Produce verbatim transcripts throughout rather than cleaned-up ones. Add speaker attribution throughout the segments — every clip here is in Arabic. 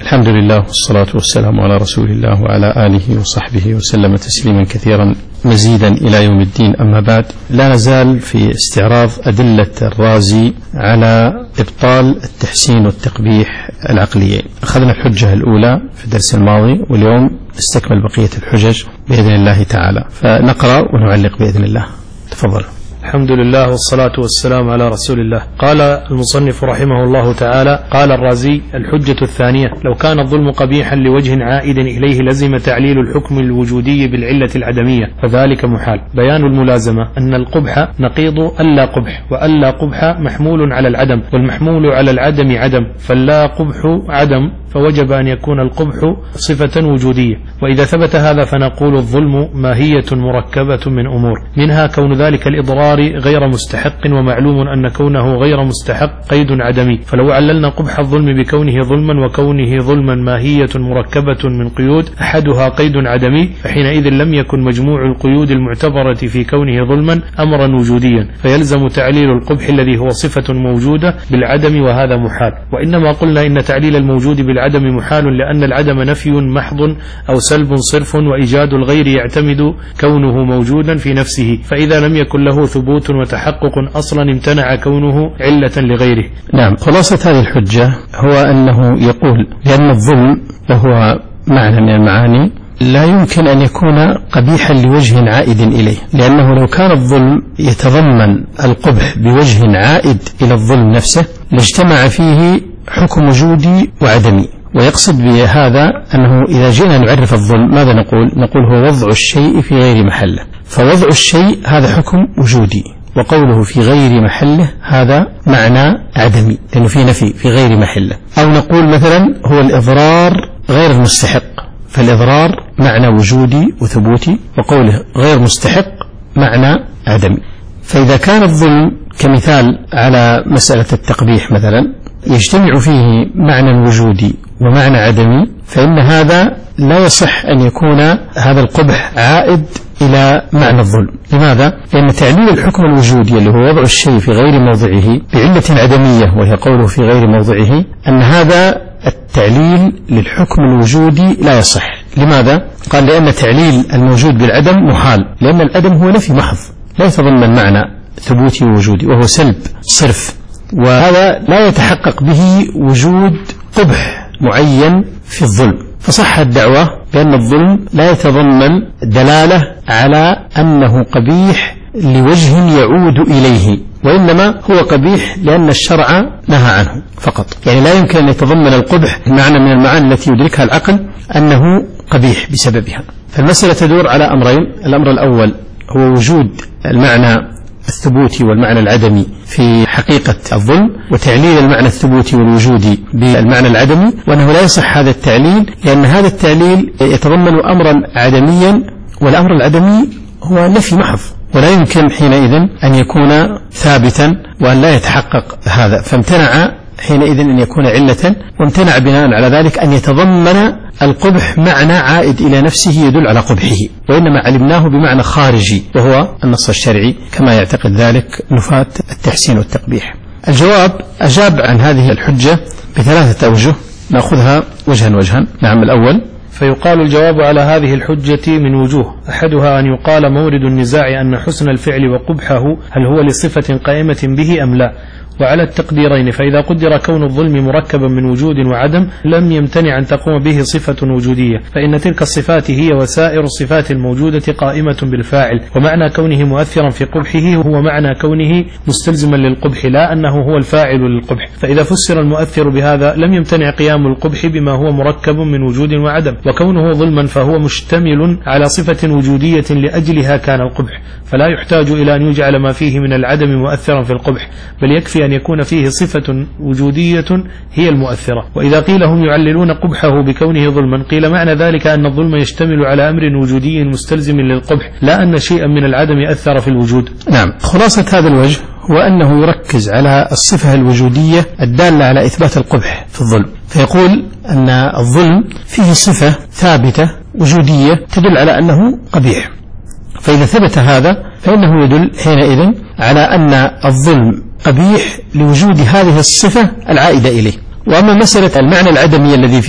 Speaker 1: الحمد لله والصلاة والسلام على رسول الله وعلى آله وصحبه وسلم تسليما كثيرا مزيدا إلى يوم الدين. أما بعد، لا نزال في استعراض أدلة الرازي على إبطال التحسين والتقبيح العقليين. أخذنا الحجة الأولى في الدرس الماضي، واليوم نستكمل بقية الحجج بإذن الله تعالى، فنقرأ ونعلق بإذن الله. تفضل.
Speaker 2: الحمد لله والصلاة والسلام على رسول الله. قال المصنف رحمه الله تعالى: قال الرازي: الحجة الثانية: لو كان الظلم قبيحا لوجه عائد إليه لزم تعليل الحكم الوجودي بالعلة العدمية، فذلك محال. بيان الملازمة أن القبح نقيض ألا قبح، وألا قبح محمول على العدم، والمحمول على العدم عدم، فلا قبح عدم، فوجب أن يكون القبح صفة وجودية. وإذا ثبت هذا فنقول الظلم ماهية مركبة من أمور، منها كون ذلك الإضرار غير مستحق، ومعلوم أن كونه غير مستحق قيد عدمي. فلو عللنا قبح الظلم بكونه ظلما وكونه ظلما ماهية مركبة من قيود أحدها قيد عدمي، فحينئذ لم يكن مجموع القيود المعتبرة في كونه ظلما أمرا وجوديا، فيلزم تعليل القبح الذي هو صفة موجودة بالعدم، وهذا محال. وإنما قلنا إن تعليل الموجود بالعدم محال لأن العدم نفي محض أو سلب صرف، وإيجاد الغير يعتمد كونه موجودا في نفسه، فإذا لم يكن له ثبوت وتحقق أصلا امتنع كونه علة لغيره.
Speaker 1: نعم، خلاصة هذه الحجة هو أنه يقول بأن الظلم وهو معنى من المعاني لا يمكن أن يكون قبيحا لوجه عائد إليه، لأنه لو كان الظلم يتضمن القبح بوجه عائد إلى الظلم نفسه لاجتمع فيه حكم وجودي وعدمي. ويقصد بهذا أنه إذا جئنا نعرف الظلم ماذا نقول؟ نقول هو وضع الشيء في غير محله، فوضع الشيء هذا حكم وجودي، وقوله في غير محله هذا معنى عدمي، لأنه في نفي في غير محله. أو نقول مثلا هو الإضرار غير المستحق، فالإضرار معنى وجودي وثبوتي، وقوله غير مستحق معنى عدمي. فإذا كان الظلم كمثال على مسألة التقبيح مثلا يجتمع فيه معنى وجودي ومعنى عدمي، فإن هذا لا يصح أن يكون هذا القبح عائد إلى معنى الظلم. لماذا؟ لأن تعليل الحكم الوجودي اللي هو وضع الشيء في غير موضعه بعلة عدمية وهي قوله في غير موضعه، أن هذا التعليل للحكم الوجودي لا يصح. لماذا؟ قال لأن تعليل الموجود بالعدم محال، لأن العدم هو نفي محض لا يتضمن معنى ثبوتي ووجودي، وهو سلب صرف، وهذا لا يتحقق به وجود قبح معين في الظلم. فصح الدعوة بأن الظلم لا يتضمن دلالة على أنه قبيح لوجه يعود إليه، وإنما هو قبيح لأن الشرع نهى عنه فقط. يعني لا يمكن أن يتضمن القبح معنى من المعاني التي يدركها العقل أنه قبيح بسببها. فالمسألة تدور على أمرين: الأمر الأول هو وجود المعنى الثبوتي والمعنى العدمي في حقيقة الظلم، وتعليل المعنى الثبوتي والوجودي بالمعنى العدمي، وأنه لا يصح هذا التعليل لأن هذا التعليل يتضمن أمرا عدميا، والأمر العدمي هو نفي محض، ولا يمكن حينئذ أن يكون ثابتا وأن لا يتحقق هذا، فامتنع حينئذ أن يكون علة، وامتنع بناء على ذلك أن يتضمن القبح معنى عائد إلى نفسه يدل على قبحه، وإنما علمناه بمعنى خارجي وهو النص الشرعي كما يعتقد ذلك نفاة التحسين والتقبيح. الجواب أجاب عن هذه الحجة بثلاثة أوجه، نأخذها وجها وجها. نعم، الأول:
Speaker 2: فيقال الجواب على هذه الحجة من وجوه، أحدها أن يقال مورد النزاع أن حسن الفعل وقبحه هل هو لصفة قائمة به أم لا، وعلى التقديرين. فإذا قدر كون الظلم مركبا من وجود وعدم لم يمتنع أن تقوم به صفة وجودية، فإن تلك الصفات هي وسائر الصفات الموجودة قائمة بالفاعل، ومعنى كونه مؤثرا في قبحه هو معنى كونه مستلزما للقبح، لا أنه هو الفاعل للقبح. فإذا فسر المؤثر بهذا لم يمتنع قيام القبح بما هو مركب من وجود وعدم، وكونه ظلما فهو مشتمل على صفة وجودية لأجلها كان القبح، فلا يحتاج إلى أن يجعل ما فيه من العدم مؤثرا في القبح، بل يكفي أن يكون فيه صفة وجودية هي المؤثرة. وإذا قيل هم يعللون قبحه بكونه ظلما، قيل معنى ذلك أن الظلم يشتمل على أمر وجودي مستلزم للقبح، لا أن شيئا من العدم أثر في الوجود.
Speaker 1: نعم، خلاصة هذا الوجه هو أنه يركز على الصفة الوجودية الدالة على إثبات القبح في الظلم، فيقول أن الظلم فيه صفة ثابتة وجودية تدل على أنه قبيح، فإذا ثبت هذا فإنه يدل حينئذ على أن الظلم قبيح لوجود هذه الصفة العائدة إليه. وأما مسألة المعنى العدمي الذي فيه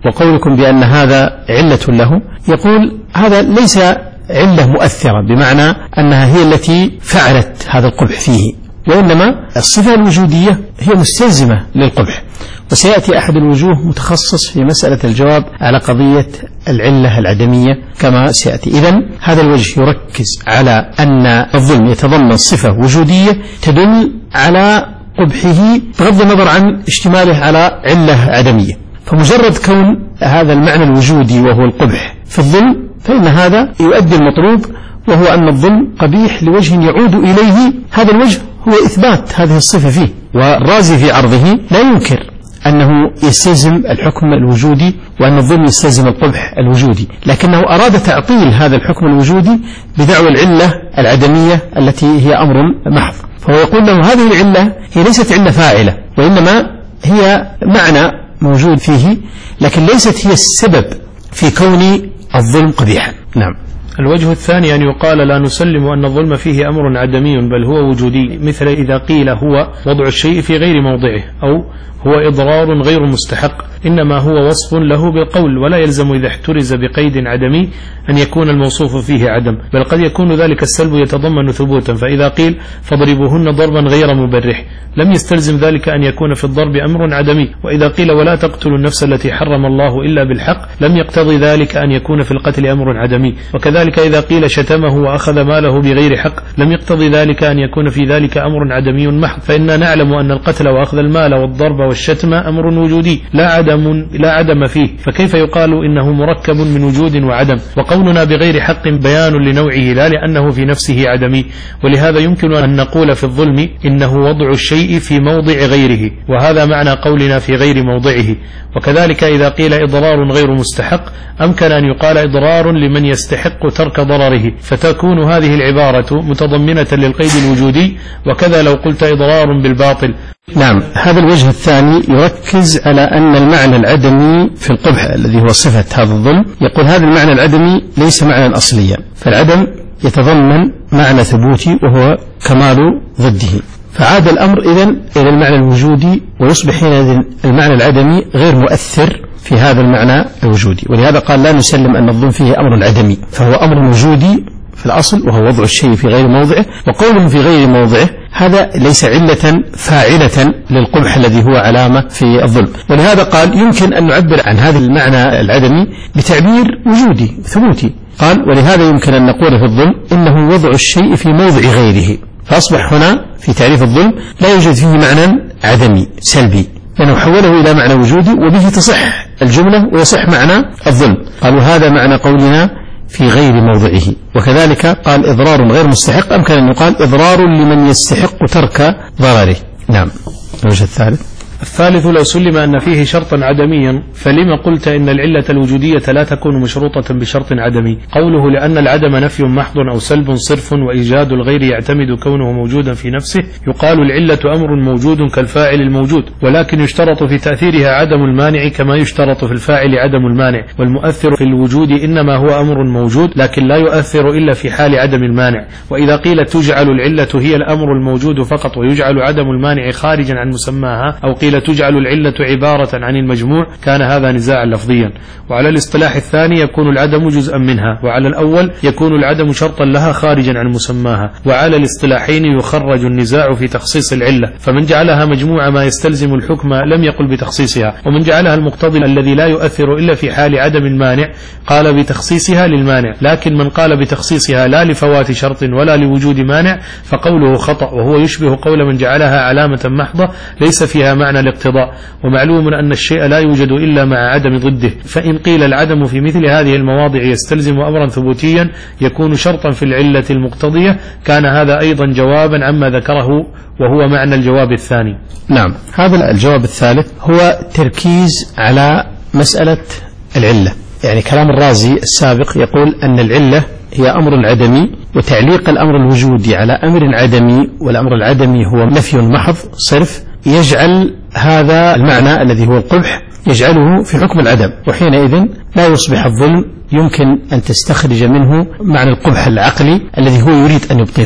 Speaker 1: وقولكم بأن هذا علة له، يقول هذا ليس علة مؤثرة بمعنى أنها هي التي فعلت هذا القبح فيه، وإنما الصفة الوجودية هي مستلزمة للقبح. وسيأتي أحد الوجوه متخصص في مسألة الجواب على قضية العلة العدمية كما سيأتي. إذن هذا الوجه يركز على أن الظلم يتضمن صفة وجودية تدل على قبحه بغض النظر عن اشتماله على علة عدمية. فمجرد كون هذا المعنى الوجودي وهو القبح في الظلم فإن هذا يؤدي المطلوب، وهو أن الظلم قبيح لوجه يعود إليه. هذا الوجه هو إثبات هذه الصفة فيه. والرازي في عرضه لا ينكر أنه يستلزم الحكم الوجودي وأن الظلم يستلزم القبح الوجودي، لكنه أراد تعطيل هذا الحكم الوجودي بدعوى العلة العدمية التي هي أمر محض. فهو يقول له هذه العلة هي ليست علة فاعلة، وإنما هي معنى موجود فيه، لكن ليست هي السبب في كون الظلم قبيحا. نعم.
Speaker 2: الوجه الثاني أن يقال لا نسلم أن الظلم فيه أمر عدمي بل هو وجودي، مثل إذا قيل هو وضع الشيء في غير موضعه، أو هو إضرار غير مستحق، إنما هو وصف له بالقول، ولا يلزم إذا احترز بقيد عدمي أن يكون الموصوف فيه عدم، بل قد يكون ذلك السلب يتضمن ثبوتا. فإذا قيل فاضربوهن ضربا غير مبرح لم يستلزم ذلك أن يكون في الضرب أمر عدمي. وإذا قيل ولا تقتلوا النفس التي حرم الله إلا بالحق لم يقتضي ذلك أن يكون في القتل أمر عدمي. وكذلك إذا قيل شتمه وأخذ ماله بغير حق لم يقتضي ذلك أن يكون في ذلك أمر عدمي محض، فإننا نعلم أن القتل وأخذ المال والضرب والشتم أمر وجودي لا عدم لا عدم فيه، فكيف يقال إنه مركب من وجود وعدم؟ وقولنا بغير حق بيان لنوعه لا لأنه في نفسه عدمي. ولهذا يمكن أن نقول في الظلم إنه وضع الشيء في موضع غيره، وهذا معنى قولنا في غير موضعه. وكذلك إذا قيل إضرار غير مستحق أمكن أن يقال إضرار لمن يستحق ترك ضرره، فتكون هذه العبارة متضمنة للقيد الوجودي. وكذا لو قلت إضرار بالباطل.
Speaker 1: نعم. هذا الوجه الثاني يركز على أن المعنى العدمي في القبح الذي هو صفة هذا الظلم، يقول هذا المعنى العدمي ليس معنى أصليا، فالعدم يتضمن معنى ثبوتي وهو كمال ضده، فعاد الأمر إذن إلى المعنى الوجودي، ويصبح حينئذ المعنى العدمي غير مؤثر في هذا المعنى الوجودي. ولهذا قال لا نسلم أن الظلم فيه أمر عدمي، فهو أمر وجودي في الأصل وهو وضع الشيء في غير موضعه. وقوله في غير موضعه هذا ليس علة فاعلة للقبح الذي هو علامة في الظلم. ولهذا قال يمكن أن نعبر عن هذا المعنى العدمي بتعبير وجودي ثبوتي. قال ولهذا يمكن أن نقول في الظلم إنه وضع الشيء في موضع غيره، فأصبح هنا في تعريف الظلم لا يوجد فيه معنى عدمي سلبي، لأنه حوله إلى معنى وجودي، وبه تصح الجملة ويصح معنى الظلم. قالوا هذا معنى قولنا في غير موضعه. وكذلك قال إضرار غير مستحق أمكن أن يقال إضرار لمن يستحق ترك ضرره. نعم. الوجه الثالث
Speaker 2: الثالث لو سلم أن فيه شرطا عدميا فلما قلت إن العلة الوجودية لا تكون مشروطة بشرط عدمي؟ قوله لأن العدم نفي محض أو سلب صرف وإيجاد الغير يعتمد كونه موجودا في نفسه، يقال العلة أمر موجود كالفاعل الموجود، ولكن يشترط في تأثيرها عدم المانع كما يشترط في الفاعل عدم المانع، والمؤثر في الوجود إنما هو أمر موجود لكن لا يؤثر إلا في حال عدم المانع. وإذا قيل تجعل العلة هي الأمر الموجود فقط ويجعل عدم المانع خارجا عن مسماها، أو قيل تجعل العلة عبارة عن المجموع، كان هذا نزاعا لفظيا. وعلى الاصطلاح الثاني يكون العدم جزءا منها، وعلى الأول يكون العدم شرطا لها خارجا عن مسماها. وعلى الاصطلاحين يخرج النزاع في تخصيص العلة، فمن جعلها مجموعة ما يستلزم الحكم لم يقل بتخصيصها، ومن جعلها المقتضي الذي لا يؤثر إلا في حال عدم المانع قال بتخصيصها للمانع. لكن من قال بتخصيصها لا لفوات شرط ولا لوجود مانع فقوله خطأ، وهو يشبه قول من جعلها علامة محضة ليس فيها معنى الاقتضاء. ومعلوم أن الشيء لا يوجد إلا مع عدم ضده، فإن قيل العدم في مثل هذه المواضع يستلزم أمرا ثبوتيا يكون شرطا في العلة المقتضية، كان هذا أيضا جوابا عما ذكره وهو معنى الجواب الثاني.
Speaker 1: نعم. هذا الجواب الثالث هو تركيز على مسألة العلة، يعني كلام الرازي السابق يقول أن العلة هي أمر عدمي، وتعليق الأمر الوجودي على أمر عدمي، والأمر العدمي هو نفي محض صرف، يجعل هذا المعنى الذي هو القبح يجعله في حكم العدم، وحينئذ لا يصبح الظلم يمكن أن تستخرج منه معنى القبح العقلي الذي هو يريد أن يبطله.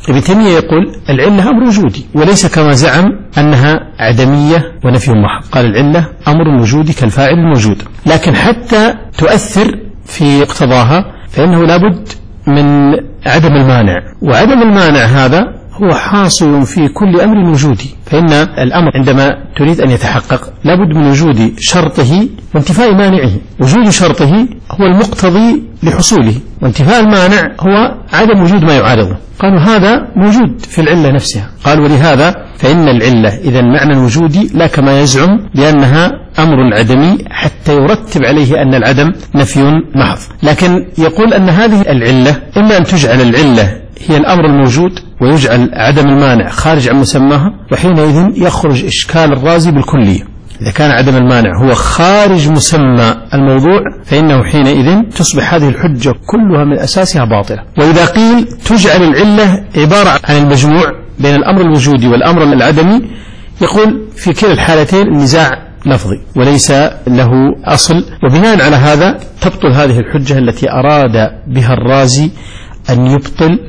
Speaker 1: ابن تيمية يقول العلة أمر وجودي وليس كما زعم أنها عدمية ونفي محض. قال العلة أمر وجودي كالفاعل الموجود، لكن حتى تؤثر في اقتضاها فإنه لابد من عدم المانع، وعدم المانع هذا هو حاصل في كل أمر وجودي. فإن الأمر عندما تريد أن يتحقق لابد من وجود شرطه وانتفاء مانعه. وجود شرطه هو المقتضي لحصوله، وانتفاء المانع هو عدم وجود ما يعارضه. قالوا هذا موجود في العلة نفسها. قال ولهذا فإن العلة إذا معنى وجودي لا كما يزعم بأنها أمر عدمي حتى يرتب عليه أن العدم نفي محض. لكن يقول أن هذه العلة إما أن تجعل العلة هي الأمر الموجود ويجعل عدم المانع خارج عن مسماها، وحينئذ يخرج إشكال الرازي بالكلية. إذا كان عدم المانع هو خارج مسمى الموضوع فإنه حينئذ تصبح هذه الحجة كلها من أساسها باطلة. وإذا قيل تجعل العلة عبارة عن المجموع بين الأمر الوجودي والأمر العدمي، يقول في كلا الحالتين النزاع لفظي وليس له أصل، وبناء على هذا تبطل هذه الحجة التي أراد بها الرازي أن يبطل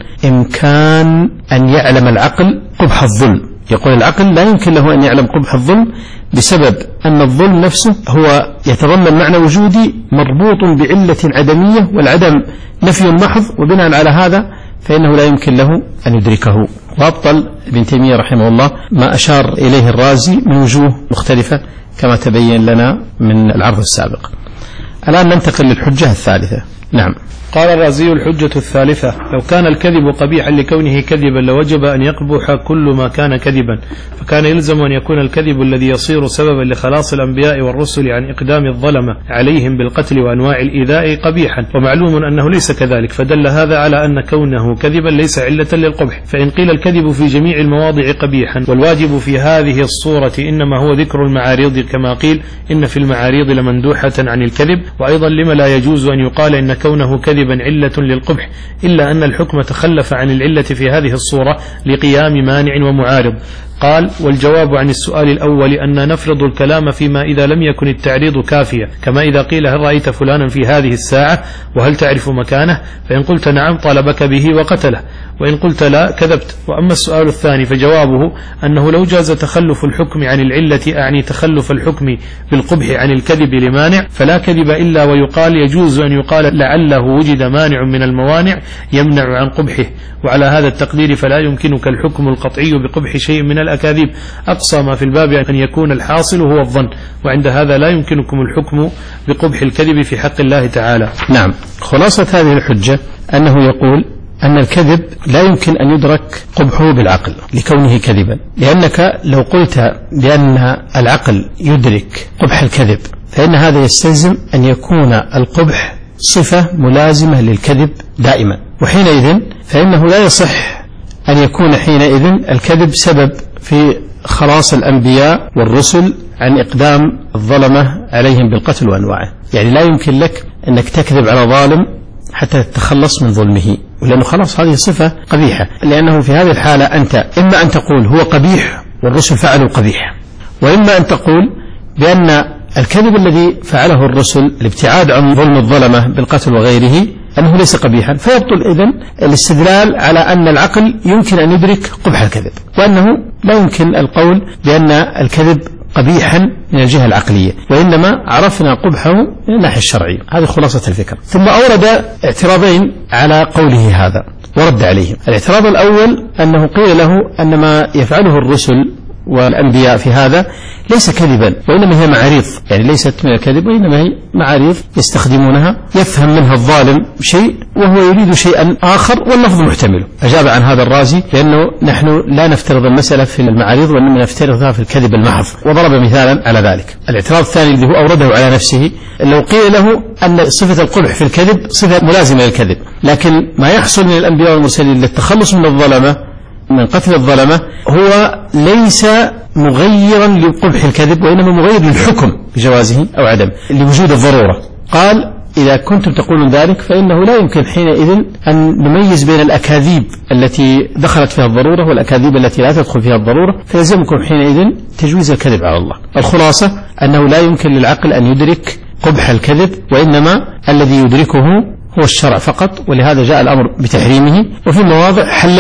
Speaker 1: إمكان أن يعلم العقل قبح الظلم. يقول العقل لا يمكن له أن يعلم قبح الظلم بسبب أن الظلم نفسه هو يتضمن معنى وجودي مربوط بعلة عدمية، والعدم نفي محض، وبناء على هذا فإنه لا يمكن له أن يدركه. وأبطل ابن تيمية رحمه الله ما أشار إليه الرازي من وجوه مختلفة كما تبين لنا من العرض السابق. الآن ننتقل للحجة الثالثة. نعم.
Speaker 2: قال الرازي الحجة الثالثة: لو كان الكذب قبيحا لكونه كذبا لوجب أن يقبح كل ما كان كذبا، فكان يلزم أن يكون الكذب الذي يصير سببا لخلاص الأنبياء والرسل عن إقدام الظلمة عليهم بالقتل وأنواع الإيذاء قبيحا، ومعلوم أنه ليس كذلك، فدل هذا على أن كونه كذبا ليس علة للقبح. فإن قيل الكذب في جميع المواضع قبيحا والواجب في هذه الصورة إنما هو ذكر المعارض، كما قيل إن في المعارض لمندوحة عن الكذب، وأيضا لما لا يجوز أن يقال إن كونه كذب علة للقبح، إلا أن الحكم تخلف عن العلة في هذه الصورة لقيام مانع ومعارض. قال: والجواب عن السؤال الأول أن نفرض الكلام فيما إذا لم يكن التعريض كافيا، كما إذا قيل هل رأيت فلانا في هذه الساعة وهل تعرف مكانه، فإن قلت نعم طالبك به وقتله، وإن قلت لا كذبت. وأما السؤال الثاني فجوابه أنه لو جاز تخلف الحكم عن العلة، أعني تخلف الحكم بالقبح عن الكذب لمانع، فلا كذب إلا ويقال يجوز أن يقال لعله وجد مانع من الموانع يمنع عن قبحه. وعلى هذا التقدير فلا يمكنك الحكم القطعي بقبح شيء من الأكاذيب، أقصى ما في الباب أن يكون الحاصل هو الظن، وعند هذا لا يمكنكم الحكم بقبح الكذب في حق الله تعالى.
Speaker 1: نعم. خلاصة هذه الحجة أنه يقول أن الكذب لا يمكن أن يدرك قبحه بالعقل لكونه كذبا، لأنك لو قلت بأن العقل يدرك قبح الكذب فإن هذا يستلزم أن يكون القبح صفة ملازمة للكذب دائما، وحينئذ فإنه لا يصح أن يكون حينئذ الكذب سبب في خلاص الأنبياء والرسل عن إقدام الظلمة عليهم بالقتل وأنواعه. يعني لا يمكن لك أنك تكذب على ظالم حتى تتخلص من ظلمه، ولأنه خلاص هذه صفة قبيحة، لأنه في هذه الحالة أنت إما أن تقول هو قبيح والرسل فعلوا قبيح، وإما أن تقول بأن الكذب الذي فعله الرسل الابتعاد عن ظلم الظلمة بالقتل وغيره أنه ليس قبيحا، فيبطل إذن الاستدلال على أن العقل يمكن أن يدرك قبح الكذب، وأنه لا يمكن القول بأن الكذب قبيحا من الجهة العقلية، وإنما عرفنا قبحه من الناحية الشرعية. هذه خلاصة الفكرة. ثم أورد اعتراضين على قوله هذا ورد عليهم. الاعتراض الأول أنه قيل له أن ما يفعله الرسل والأنبياء في هذا ليس كذبا، وإنما هي معاريض، يعني ليست من الكذب وإنما هي معاريض يستخدمونها يفهم منها الظالم شيء وهو يريد شيئا آخر واللفظ محتمله. أجاب عن هذا الرازي بأنه نحن لا نفترض المسألة في المعاريض وإنما نفترضها في الكذب المحض، وضرب مثالا على ذلك. الاعتراض الثاني الذي هو أورده على نفسه، لو قيل له أن صفة القبح في الكذب صفة ملازمة للكذب، لكن ما يحصل من الأنبياء والمرسلين للتخلص من الظلمة من قتل الظلمة هو ليس مغيرا لقبح الكذب، وإنما مغير للحكم بجوازه أو عدم لوجود الضرورة. قال: إذا كنتم تقولون ذلك فإنه لا يمكن حينئذ أن نميز بين الأكاذيب التي دخلت فيها الضرورة والأكاذيب التي لا تدخل فيها الضرورة، فيلزمكم حينئذ تجويز الكذب على الله. الخلاصة أنه لا يمكن للعقل أن يدرك قبح الكذب، وإنما الذي يدركه هو الشرع فقط، ولهذا جاء الأمر بتحريمه، وفي مواضع حلله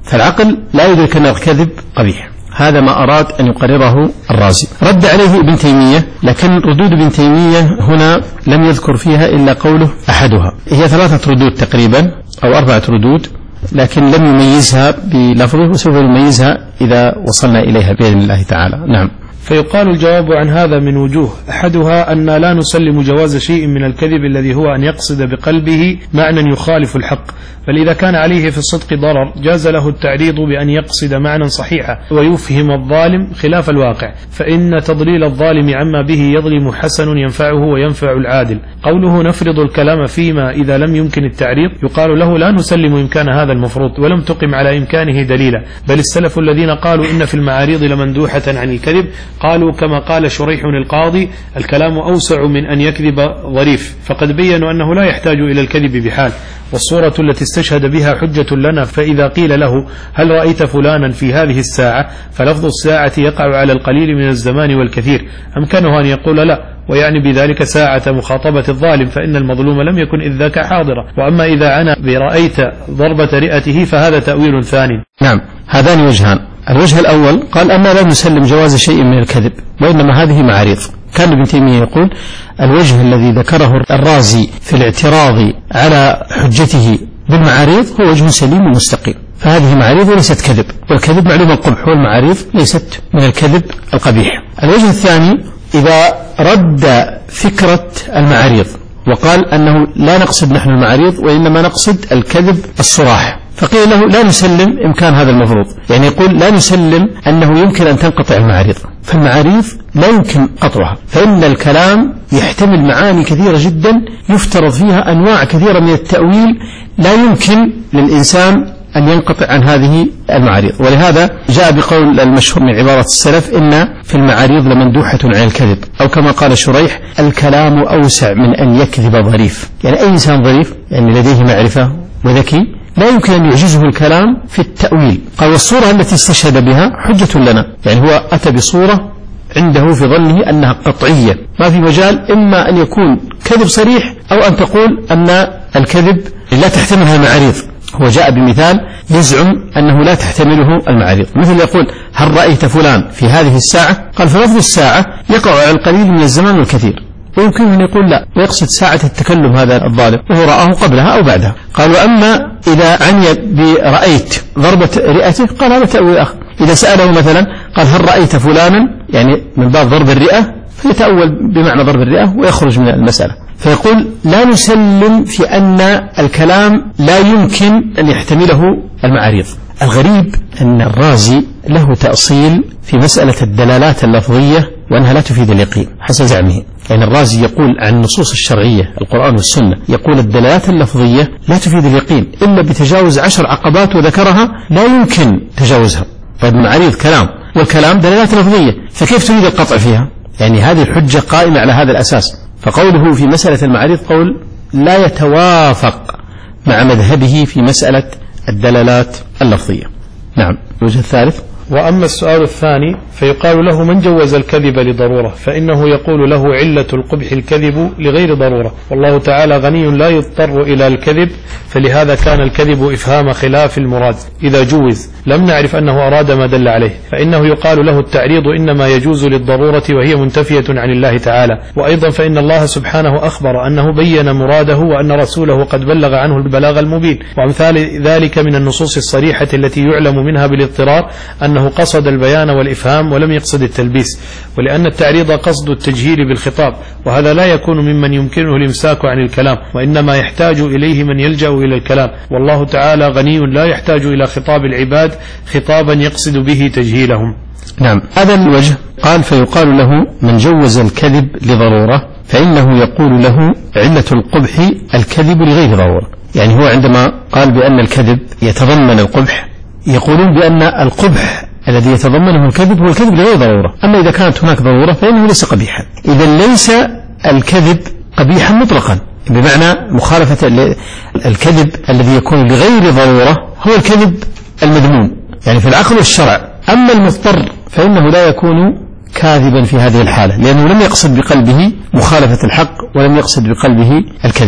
Speaker 1: فالعقل لا يدرك أن الكذب قبيح. هذا ما أراد أن يقرره الرازي. رد عليه ابن تيمية، لكن ردود ابن تيمية هنا لم يذكر فيها إلا قوله أحدها، هي ثلاثة ردود تقريبا أو أربعة ردود، لكن لم يميزها بلفظه، وسوف يميزها إذا وصلنا إليها بإذن الله تعالى. نعم.
Speaker 2: فيقال الجواب عن هذا من وجوه، أحدها أن لا نسلم جواز شيء من الكذب الذي هو أن يقصد بقلبه معنى يخالف الحق، بل إذا كان عليه في الصدق ضرر جاز له التعريض بأن يقصد معنى صحيحا ويفهم الظالم خلاف الواقع، فإن تضليل الظالم عما به يظلم حسن ينفعه وينفع العادل. قوله نفرض الكلام فيما إذا لم يمكن التعريض، يقال له لا نسلم إمكان هذا المفروض ولم تقم على إمكانه دليلا، بل السلف الذين قالوا إن في المعاريض لمندوحة عن الكذب قالوا كما قال شريح القاضي الكلام أوسع من أن يكذب ظريف، فقد بيّنوا أنه لا يحتاج إلى الكذب بحال. والصورة التي استشهد بها حجة لنا، فإذا قيل له هل رأيت فلانا في هذه الساعة، فلفظ الساعة يقع على القليل من الزمان والكثير، أمكنه أن يقول لا، ويعني بذلك ساعة مخاطبة الظالم، فإن المظلوم لم يكن إذ ذاك حاضرا. وأما إذا عنا برأيت ضربة رئته فهذا تأويل ثاني.
Speaker 1: نعم، هذان وجهان. الوجه الأول قال أننا لا نسلم جواز شيء من الكذب، وإنما هذه معاريض. كان ابن تيمية يقول الوجه الذي ذكره الرازي في الاعتراض على حجته بالمعاريض هو وجه سليم ومستقيم، فهذه معاريض وليست كذب، والكذب معلوم القبح، والمعاريض ليست من الكذب القبيح. الوجه الثاني إذا رد فكرة المعاريض وقال أنه لا نقصد نحن المعاريض وإنما نقصد الكذب الصراح، فقيل له لا نسلم إمكان هذا المفروض، يعني يقول لا نسلم أنه يمكن أن تنقطع المعاريض، فالمعاريض لا يمكن قطعها، فإن الكلام يحتمل معاني كثيرة جدا يفترض فيها أنواع كثيرة من التأويل، لا يمكن للإنسان أن ينقطع عن هذه المعاريض. ولهذا جاء بقول المشهور من عبارة السلف إن في المعاريض لمندوحة عن الكذب، أو كما قال شريح الكلام أوسع من أن يكذب ظريف، يعني أي إنسان ظريف يعني لديه معرفة وذكي لا يمكن أن يعجزه الكلام في التأويل. قال والصورة التي استشهد بها حجة لنا، يعني هو أتى بصورة عنده في ظنه أنها قطعية، ما في مجال إما أن يكون كذب صريح أو أن تقول أن الكذب لا تحتملها المعاريض. هو جاء بمثال يزعم أنه لا تحتمله المعاريض، مثل يقول هل رأيت فلان في هذه الساعة، قال فلفظ الساعة يقع على القليل من الزمان والكثير، ويمكن أن يقول لا ويقصد ساعة التكلم هذا الظالم وهو رآه قبلها أو بعدها. قال وأما إذا عني برأيت ضربة رئته قال هذا تأويل آخر. إذا سأله مثلا قال هل رأيت فلانا، يعني من باب ضرب الرئة، فيتأول بمعنى ضرب الرئة ويخرج من المسألة. فيقول لا نسلم في أن الكلام لا يمكن أن يحتمله المعاريض. الغريب أن الرازي له تأصيل في مسألة الدلالات اللفظية وأنها لا تفيد اليقين حسب زعمه، يعني الرازي يقول عن النصوص الشرعية القرآن والسنة، يقول الدلالات اللفظية لا تفيد اليقين إلا بتجاوز عشر عقبات وذكرها لا يمكن تجاوزها. طيب المعاريض كلام، والكلام دلالات لفظية، فكيف تريد القطع فيها؟ يعني هذه الحجة قائمة على هذا الأساس. فقوله في مسألة المعاريض قول لا يتوافق مع مذهبه في مسألة الدلالات اللفظية. نعم. الوجه الثالث
Speaker 2: وأما السؤال الثاني فيقال له من جوز الكذب لضرورة، فإنه يقول له علة القبح الكذب لغير ضرورة، والله تعالى غني لا يضطر إلى الكذب، فلهذا كان الكذب إفهام خلاف المراد إذا جوز، لم نعرف أنه أراد ما دل عليه، فإنه يقال له التعريض إنما يجوز للضرورة وهي منتفية عن الله تعالى. وأيضا فإن الله سبحانه أخبر أنه بين مراده وأن رسوله قد بلغ عنه البلاغ المبين، وأمثال ذلك من النصوص الصريحة التي يعلم منها بالاضطرار أنه قصد البيان والإفهام ولم يقصد التلبيس، ولأن التعريض قصد التجهيل بالخطاب، وهذا لا يكون ممن يمكنه الإمساك عن الكلام، وإنما يحتاج إليه من يلجأ إلى الكلام، والله تعالى غني لا يحتاج إلى خطاب العباد خطابا يقصد به تجهيلهم.
Speaker 1: نعم. هذا الوجه قال فيقال له من جوز الكذب لضرورة فإنه يقول له علة القبح الكذب لغير ضرورة، يعني هو عندما قال بأن الكذب يتضمن القبح يقولون بأن القبح الذي يتضمنه الكذب هو الكذب لغير ضرورة، أما إذا كانت هناك ضرورة فإنه ليس قبيحا. إذا ليس الكذب قبيحا مطلقا، بمعنى مخالفة الكذب الذي يكون لغير ضرورة هو الكذب المذموم يعني في العقل والشرع، أما المضطر فإنه لا يكون كاذبا في هذه الحالة، لأنه لم يقصد بقلبه مخالفة الحق ولم يقصد بقلبه الكذب.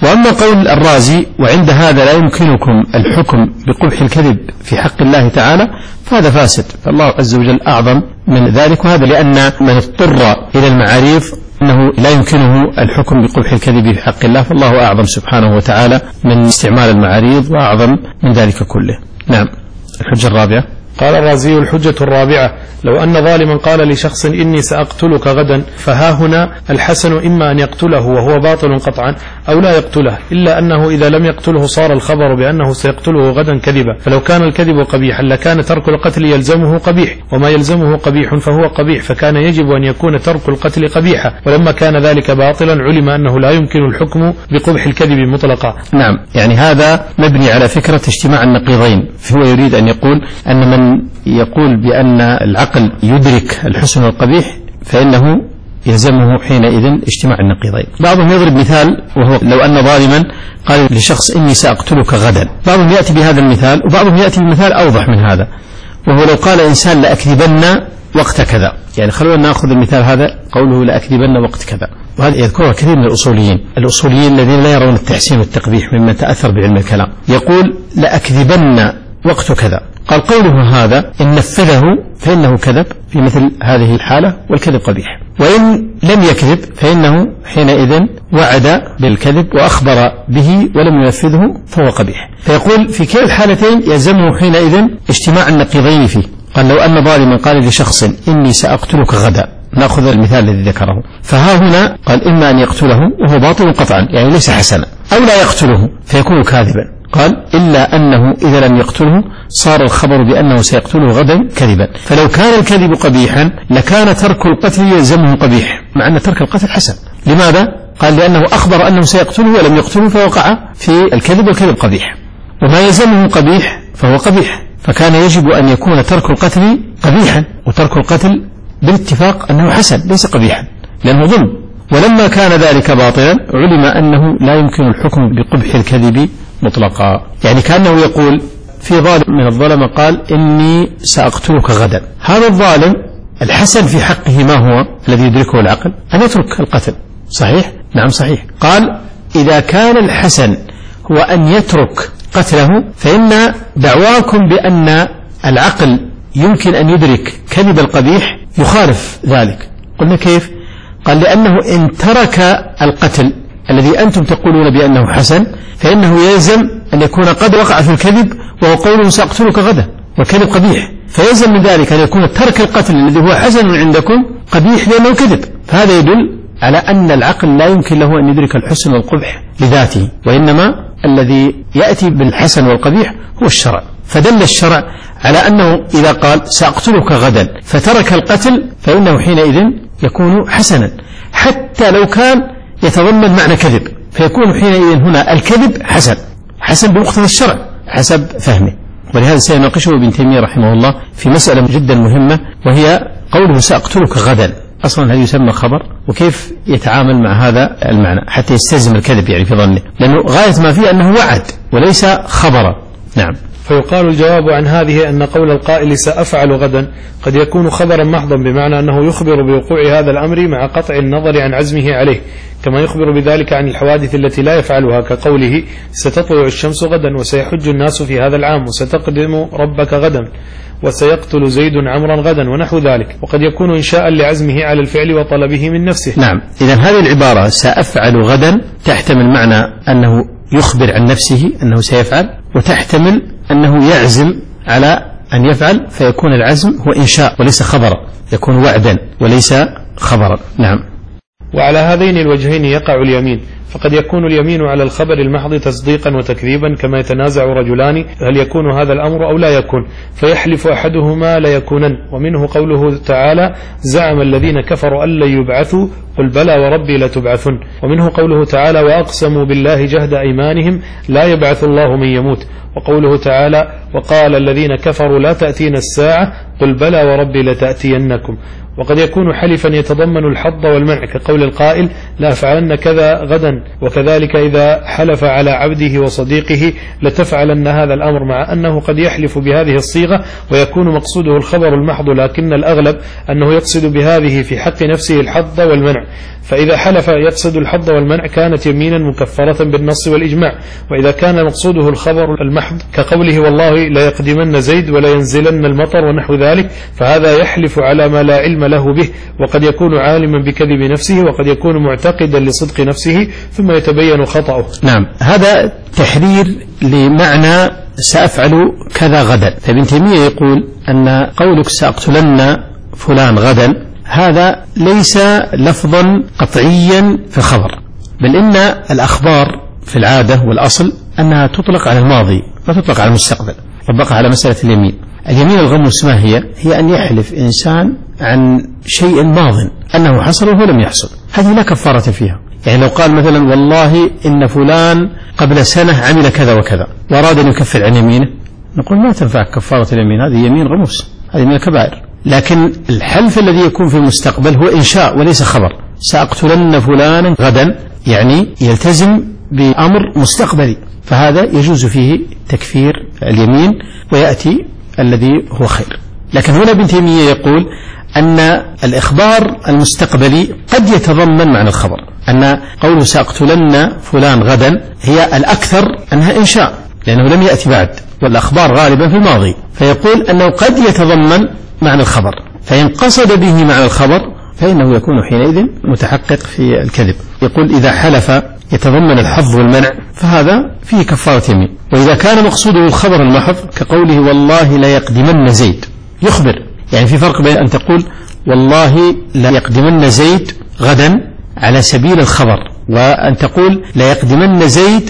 Speaker 1: وأما قول الرازي وعند هذا لا يمكنكم الحكم بقبح الكذب في حق الله تعالى فهذا فاسد، فالله عز وجل أعظم من ذلك، وهذا لأن من اضطر إلى المعاريض أنه لا يمكنه الحكم بقبح الكذب في حق الله، فالله أعظم سبحانه وتعالى من استعمال المعاريض وأعظم من ذلك كله. نعم. الحجة الرابعة.
Speaker 2: قال الرازي: الحجة الرابعة: لو أن ظالما قال لشخص إني سأقتلك غدا، فها هنا الحسن إما أن يقتله وهو باطل قطعا أو لا يقتله، إلا أنه إذا لم يقتله صار الخبر بأنه سيقتله غدا كذبا، فلو كان الكذب قبيحا لكان ترك القتل يلزمه قبيح، وما يلزمه قبيح فهو قبيح، فكان يجب أن يكون ترك القتل قبيحا، ولما كان ذلك باطلا علم أنه لا يمكن الحكم بقبح الكذب مطلقا.
Speaker 1: نعم، يعني هذا مبني على فكرة اجتماع النقيضين، فهو يريد أن يقول أن من يقول بأن العقل يدرك الحسن والقبيح فإنه يلزمه حينئذ اجتماع النقيضين. بعضهم يضرب مثال وهو لو أن ظالما قال لشخص إني سأقتلك غدا، بعضهم يأتي بهذا المثال وبعضهم يأتي بمثال أوضح من هذا، وهو لو قال إنسان لأكذبن وقت كذا، يعني خلونا نأخذ المثال هذا، قوله لأكذبن وقت كذا، وهذا يذكرها كثير من الأصوليين الأصوليين الذين لا يرون التحسين والتقبيح ممن تأثر بعلم الكلام، يقول لأكذبن وقت كذا، قال قوله هذا إن نفذه فإنه كذب في مثل هذه الحالة والكذب قبيح، وإن لم يكذب فإنه حينئذ وعد بالكذب وأخبر به ولم ينفذه فهو قبيح، فيقول في كلا الحالتين يلزمه حينئذ اجتماع النقيضين فيه. قال لو أن ظالما قال لشخص إني سأقتلك غدا، نأخذ المثال الذي ذكره، فها هنا قال إما أن يقتله وهو باطل قطعا يعني ليس حسنا، أو لا يقتله فيكون كاذبا، قال إلا أنه إذا لم يقتله صار الخبر بأنه سيقتله غدا كذبا، فلو كان الكذب قبيحا لكان ترك القتل يلزمه قبيح، مع أن ترك القتل حسن. لماذا؟ قال لأنه أخبر أنه سيقتله ولم يقتله فوقع في الكذب والكذب قبيح، وما يلزمه قبيح فهو قبيح، فكان يجب أن يكون ترك القتل قبيحا، وترك القتل بالاتفاق أنه حسن ليس قبيحا لأنه ظلم، ولما كان ذلك باطلا علم أنه لا يمكن الحكم بقبح الكذب مطلقا. يعني كأنه يقول في ظالم من الظلم قال إني سأقتلك غدا، هذا الظالم الحسن في حقه ما هو الذي يدركه العقل؟ أن يترك القتل، صحيح؟ نعم صحيح. قال إذا كان الحسن هو أن يترك قتله فإن دعواكم بأن العقل يمكن أن يدرك كذب القبيح يخالف ذلك. قلنا كيف؟ قال لأنه إن ترك القتل الذي أنتم تقولون بأنه حسن فإنه يلزم أن يكون قد وقع في الكذب وهو قوله سأقتلك غدا والكذب قبيح، فيلزم من ذلك أن يكون ترك القتل الذي هو حسن عندكم قبيح لأنه كذب، فهذا يدل على أن العقل لا يمكن له أن يدرك الحسن والقبح لذاته، وإنما الذي يأتي بالحسن والقبيح هو الشرع، فدل الشرع على أنه إذا قال سأقتلك غدا فترك القتل فإنه حينئذ يكون حسنا حتى لو كان يتضمن معنى كذب، فيكون حينئذ هنا الكذب حسن حسن بمقتضى الشرع حسب فهمه. ولهذا سيناقشه ابن تيمية رحمه الله في مسألة جدا مهمة، وهي قوله سأقتلك غدا، أصلا هل يسمى خبر؟ وكيف يتعامل مع هذا المعنى حتى يستلزم الكذب يعني في ظنه، لأنه غاية ما فيه أنه وعد وليس خبرا. نعم.
Speaker 2: فيقال الجواب عن هذه أن قول القائل سأفعل غدا قد يكون خبرا محضا، بمعنى أنه يخبر بوقوع هذا الأمر مع قطع النظر عن عزمه عليه، كما يخبر بذلك عن الحوادث التي لا يفعلها كقوله ستطلع الشمس غدا وسيحج الناس في هذا العام وستقدم ربك غدا وسيقتل زيد عمرا غدا ونحو ذلك، وقد يكون إنشاء لعزمه على الفعل وطلبه من نفسه.
Speaker 1: نعم. إذن هذه العبارة سأفعل غدا تحتمل معنى أنه يخبر عن نفسه أنه سيفعل، وتحتمل أنه يعزم على أن يفعل، فيكون العزم هو إنشاء وليس خبرا، يكون وعدا وليس خبرا. نعم.
Speaker 2: وعلى هذين الوجهين يقع اليمين، فقد يكون اليمين على الخبر المحض تصديقا وتكذيبا كما يتنازع رجلان هل يكون هذا الأمر أو لا يكون، فيحلف أحدهما لا يكونن، ومنه قوله تعالى زعم الذين كفروا أن لن يبعثوا قل بلى وربي لتبعثن، ومنه قوله تعالى وأقسموا بالله جهد أيمانهم لا يبعث الله من يموت، وقوله تعالى وقال الذين كفروا لا تأتينا الساعة قل بلى وربي لتأتينكم. وقد يكون حلفا يتضمن الحظ والمنع كقول القائل لا أفعلن كذا غدا، وكذلك إذا حلف على عبده وصديقه لتفعلن هذا الأمر، مع أنه قد يحلف بهذه الصيغة ويكون مقصوده الخبر المحض، لكن الأغلب أنه يقصد بهذه في حق نفسه الحظ والمنع، فإذا حلف يقصد الحظ والمنع كانت يمينا مكفرة بالنص والإجماع. وإذا كان مقصوده الخبر المحض كقوله والله لا يقدمن زيد ولا ينزلن المطر ونحو ذلك، فهذا يحلف على ما لا علم له به، وقد يكون عالما بكذب نفسه، وقد يكون معتقدا لصدق نفسه ثم يتبين خطأه.
Speaker 1: نعم، هذا تحرير لمعنى سأفعل كذا غدا. فابن تيمية يقول أن قولك سأقتلن فلان غدا هذا ليس لفظا قطعيا في الخبر، بل إن الأخبار في العادة والأصل أنها تطلق على الماضي لا تطلق على المستقبل. طبقها على مسألة اليمين. اليمين الغموس ما هي؟ هي أن يحلف إنسان عن شيء ماض أنه حصل وهو لم يحصل، هذه لا كفارة فيها. يعني لو قال مثلا والله إن فلان قبل سنة عمل كذا وكذا وأراد أن يكفر عن يمينه، نقول ما تنفع كفارة اليمين، هذه يمين غموس، هذه من الكبائر. لكن الحلف الذي يكون في المستقبل هو إنشاء وليس خبر. سأقتلن فلانا غدا يعني يلتزم بأمر مستقبلي، فهذا يجوز فيه تكفير اليمين ويأتي الذي هو خير. لكن هنا ابن تيمية يقول أن الإخبار المستقبلي قد يتضمن معنى الخبر، أن قوله سأقتلن فلان غدا هي الأكثر أنها إنشاء لأنه لم يأتي بعد، والأخبار غالبا في الماضي، فيقول أنه قد يتضمن معنى الخبر، فإن قصد به معنى الخبر فإنه يكون حينئذ متحقق في الكذب. يقول إذا حلف يتضمن الحظ والمنع فهذا فيه كفارة يمين. وإذا كان مقصوده الخبر المحض كقوله والله لا يقدمن زيد، يخبر، يعني في فرق بين أن تقول والله لا يقدمن زيد غدا على سبيل الخبر، وأن تقول لا يقدمن زيد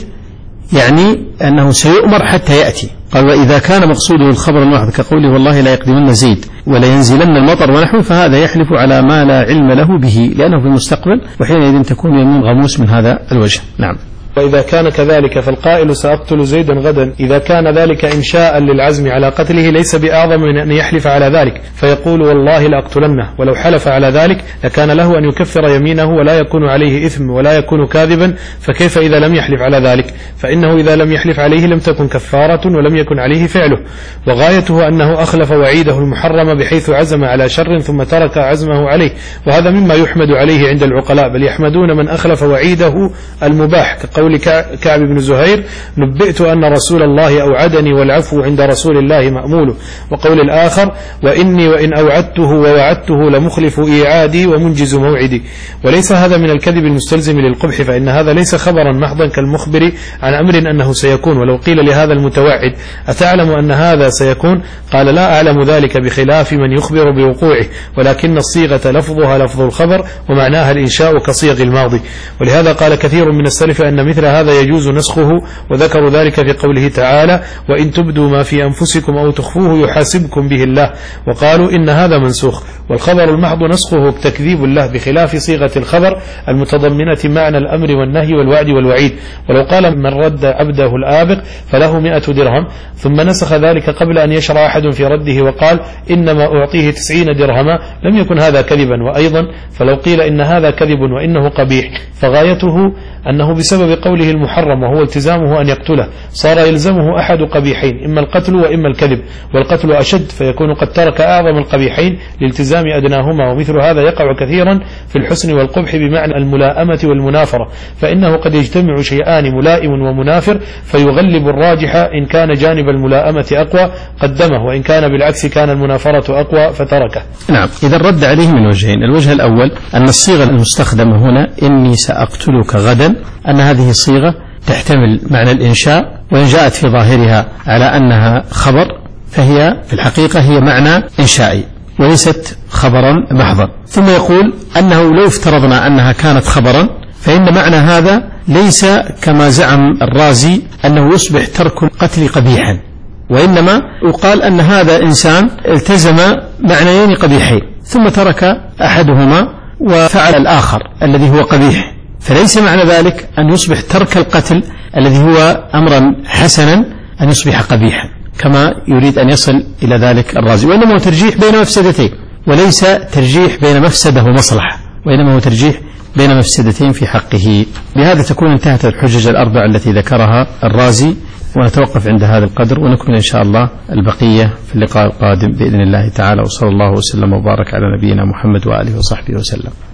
Speaker 1: يعني أنه سيؤمر حتى يأتي. قال وإذا كان مقصوده الخبر المحض كقوله والله لا يقدمن زيد ولا ينزلن المطر ونحوه، فهذا يحلف على ما لا علم له به لأنه في المستقبل، وحينئذ تكون يمين غموس من هذا الوجه. نعم.
Speaker 2: وإذا كان كذلك فالقائل سأقتل زيدا غدا إذا كان ذلك إنشاء للعزم على قتله ليس بأعظم من أن يحلف على ذلك فيقول والله لأقتلنه، ولو حلف على ذلك لكان له أن يكفر يمينه ولا يكون عليه إثم ولا يكون كاذبا، فكيف إذا لم يحلف على ذلك؟ فإنه إذا لم يحلف عليه لم تكن كفارة ولم يكن عليه فعله، وغايته أنه أخلف وعيده المحرم بحيث عزم على شر ثم ترك عزمه عليه، وهذا مما يحمد عليه عند العقلاء، بل يحمدون من أخلف وعيده المباح كقول كعب بن زهير نبئت أن رسول الله أوعدني والعفو عند رسول الله مأمول، وقول الآخر وإني وإن أوعدته ووعدته لمخلف إيعادي ومنجز موعدي. وليس هذا من الكذب المستلزم للقبح، فإن هذا ليس خبرا محضا كالمخبر عن أمر أنه سيكون. ولو قيل لهذا المتوعد أتعلم أن هذا سيكون؟ قال لا أعلم ذلك، بخلاف من يخبر بوقوعه، ولكن الصيغة لفظها لفظ الخبر ومعناها الإنشاء كصيغ الماضي. ولهذا قال كثير من السلف أن مثل هذا يجوز نسخه، وذكروا ذلك في قوله تعالى وإن تبدوا ما في أنفسكم أو تخفوه يحاسبكم به الله، وقالوا إن هذا منسوخ، والخبر المحض نسخه تكذيب الله، بخلاف صيغة الخبر المتضمنة معنى الأمر والنهي والوعد والوعيد. ولو قال من رد عبده الآبق فله مئة درهم ثم نسخ ذلك قبل أن يشرع أحد في رده وقال إنما أعطيه تسعين درهما لم يكن هذا كذبا. وأيضا فلو قيل إن هذا كذب وإنه قبيح فغايته أنه بسبب قوله المحرم وهو التزامه أن يقتله صار يلزمه أحد قبيحين، إما القتل وإما الكذب، والقتل أشد فيكون قد ترك أعظم القبيحين لالتزام أدناهما. ومثل هذا يقع كثيرا في الحسن والقبح بمعنى الملائمة والمنافرة، فإنه قد يجتمع شيئان ملائم ومنافر فيغلب الراجح، إن كان جانب الملائمة أقوى قدمه، وإن كان بالعكس كان المنافرة أقوى فتركه.
Speaker 1: نعم. إذا رد عليه من وجهين. الوجه الأول أن الصيغة المستخدمة هنا إني سأقتلك غدا أن هذه الصيغة تحتمل معنى الإنشاء، وإن جاءت في ظاهرها على أنها خبر فهي في الحقيقة هي معنى إنشائي وليست خبرا محضا. ثم يقول أنه لو افترضنا أنها كانت خبرا فإن معنى هذا ليس كما زعم الرازي أنه يصبح ترك القتل قبيحا، وإنما يقال أن هذا إنسان التزم معنيين قبيحين ثم ترك أحدهما وفعل الآخر الذي هو قبيح، فليس معنى ذلك أن يصبح ترك القتل الذي هو أمرا حسنا أن يصبح قبيحا، كما يريد أن يصل إلى ذلك الرازي، وإنما هو ترجيح بين مفسدتين وليس ترجيح بين مفسدة ومصلحة، وإنما هو ترجيح بين مفسدتين في حقه. بهذا تكون انتهت الحجج الأربع التي ذكرها الرازي، ونتوقف عند هذا القدر ونكمل إن شاء الله البقية في اللقاء القادم بإذن الله تعالى. وصلى الله وسلم وبارك على نبينا محمد وآله وصحبه وسلم.